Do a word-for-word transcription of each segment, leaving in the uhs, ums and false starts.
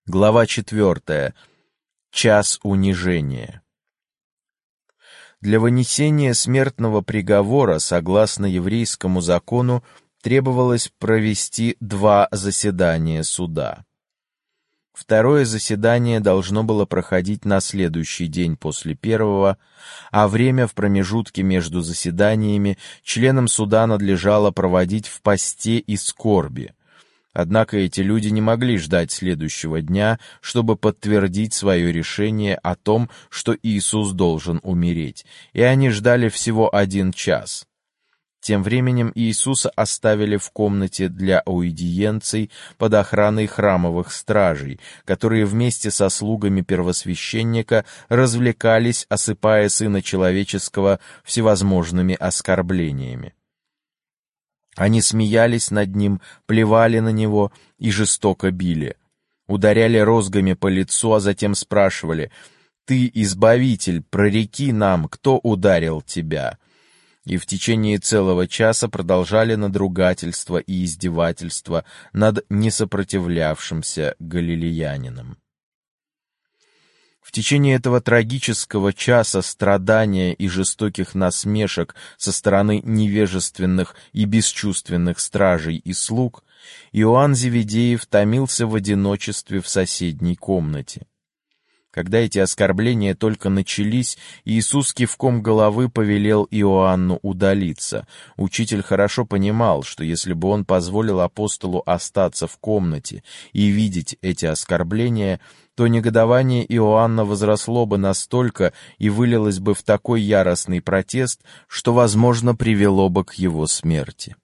Глава четвертая. Час унижения. Для вынесения смертного приговора, согласно еврейскому закону, требовалось провести два заседания суда. Второе заседание должно было проходить на следующий день после первого, а время в промежутке между заседаниями членам суда надлежало проводить в посте и скорби. Однако эти люди не могли ждать следующего дня, чтобы подтвердить свое решение о том, что Иисус должен умереть, и они ждали всего один час. Тем временем Иисуса оставили в комнате для аудиенций под охраной храмовых стражей, которые вместе со слугами первосвященника развлекались, осыпая Сына Человеческого всевозможными оскорблениями. Они смеялись над ним, плевали на него и жестоко били. Ударяли розгами по лицу, а затем спрашивали: «Ты, Избавитель, прореки нам, кто ударил тебя?» И в течение целого часа продолжали надругательство и издевательство над несопротивлявшимся галилеянином. В течение этого трагического часа страдания и жестоких насмешек со стороны невежественных и бесчувственных стражей и слуг Иоанн Зеведеев томился в одиночестве в соседней комнате. Когда эти оскорбления только начались, Иисус кивком головы повелел Иоанну удалиться. Учитель хорошо понимал, что если бы он позволил апостолу остаться в комнате и видеть эти оскорбления, то негодование Иоанна возросло бы настолько и вылилось бы в такой яростный протест, что, возможно, привело бы к его смерти.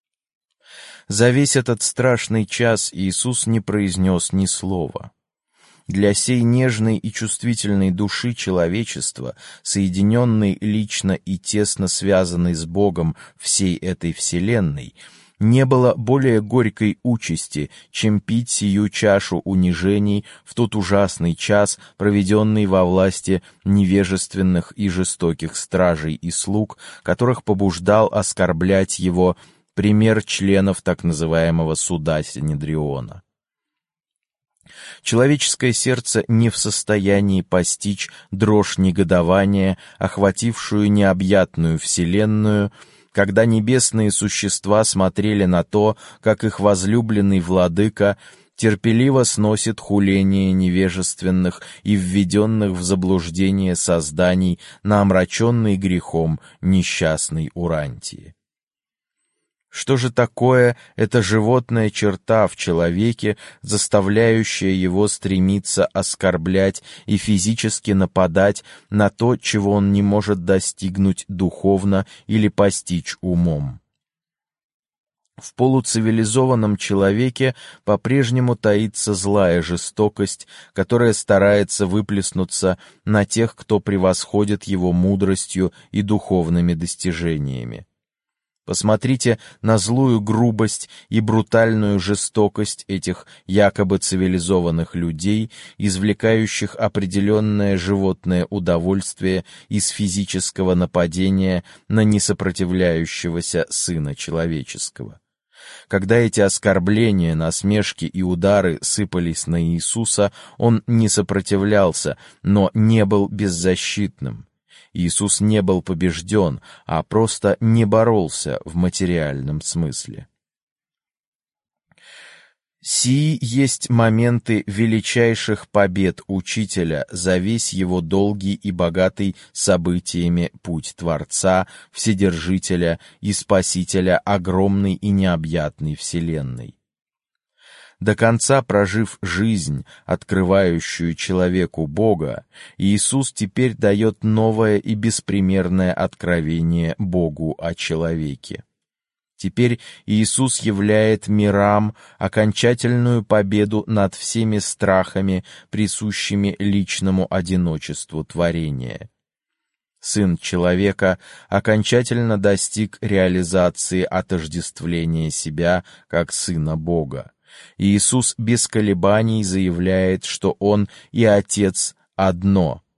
За весь этот страшный час Иисус не произнес ни слова. Для сей нежной и чувствительной души человечества, соединенной лично и тесно связанной с Богом всей этой вселенной, не было более горькой участи, чем пить сию чашу унижений в тот ужасный час, проведенный во власти невежественных и жестоких стражей и слуг, которых побуждал оскорблять его пример членов так называемого суда Синедриона. Человеческое сердце не в состоянии постичь дрожь негодования, охватившую необъятную вселенную, когда небесные существа смотрели на то, как их возлюбленный владыка терпеливо сносит хуление невежественных и введенных в заблуждение созданий на омраченной грехом несчастной Урантии. Что же такое эта животная черта в человеке, заставляющая его стремиться оскорблять и физически нападать на то, чего он не может достигнуть духовно или постичь умом? В полуцивилизованном человеке по-прежнему таится злая жестокость, которая старается выплеснуться на тех, кто превосходит его мудростью и духовными достижениями. Посмотрите на злую грубость и брутальную жестокость этих якобы цивилизованных людей, извлекающих определенное животное удовольствие из физического нападения на несопротивляющегося Сына Человеческого. Когда эти оскорбления, насмешки и удары сыпались на Иисуса, он не сопротивлялся, но не был беззащитным. Иисус не был побежден, а просто не боролся в материальном смысле. Сии есть моменты величайших побед Учителя за весь его долгий и богатый событиями путь Творца, Вседержителя и Спасителя огромной и необъятной вселенной. До конца прожив жизнь, открывающую человеку Бога, Иисус теперь дает новое и беспримерное откровение Богу о человеке. Теперь Иисус являет мирам окончательную победу над всеми страхами, присущими личному одиночеству творения. Сын человека окончательно достиг реализации отождествления себя как Сына Бога. Иисус без колебаний заявляет, что Он и Отец одно.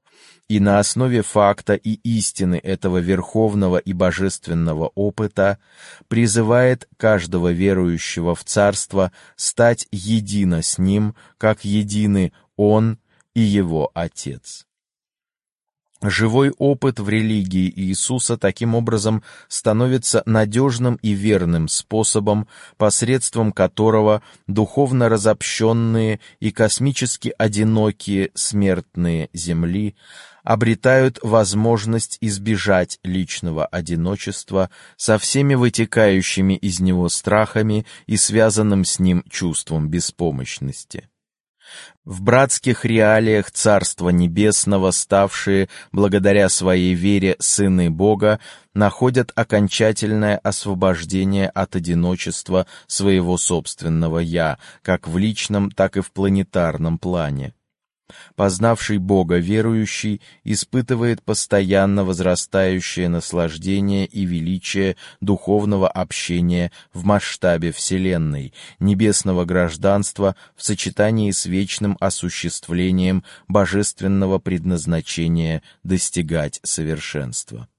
и на основе факта и истины этого верховного и божественного опыта призывает каждого верующего в Царство стать едино с Ним, как едины Он и Его Отец. Живой опыт в религии Иисуса таким образом становится надежным и верным способом, посредством которого духовно разобщенные и космически одинокие смертные земли обретают возможность избежать личного одиночества со всеми вытекающими из него страхами и связанным с ним чувством беспомощности. В братских реалиях Царства Небесного, ставшие, благодаря своей вере, сыны Бога, находят окончательное освобождение от одиночества своего собственного «я», как в личном, так и в планетарном плане. Познавший Бога верующий испытывает постоянно возрастающее наслаждение и величие духовного общения в масштабе Вселенной, небесного гражданства в сочетании с вечным осуществлением божественного предназначения достигать совершенства.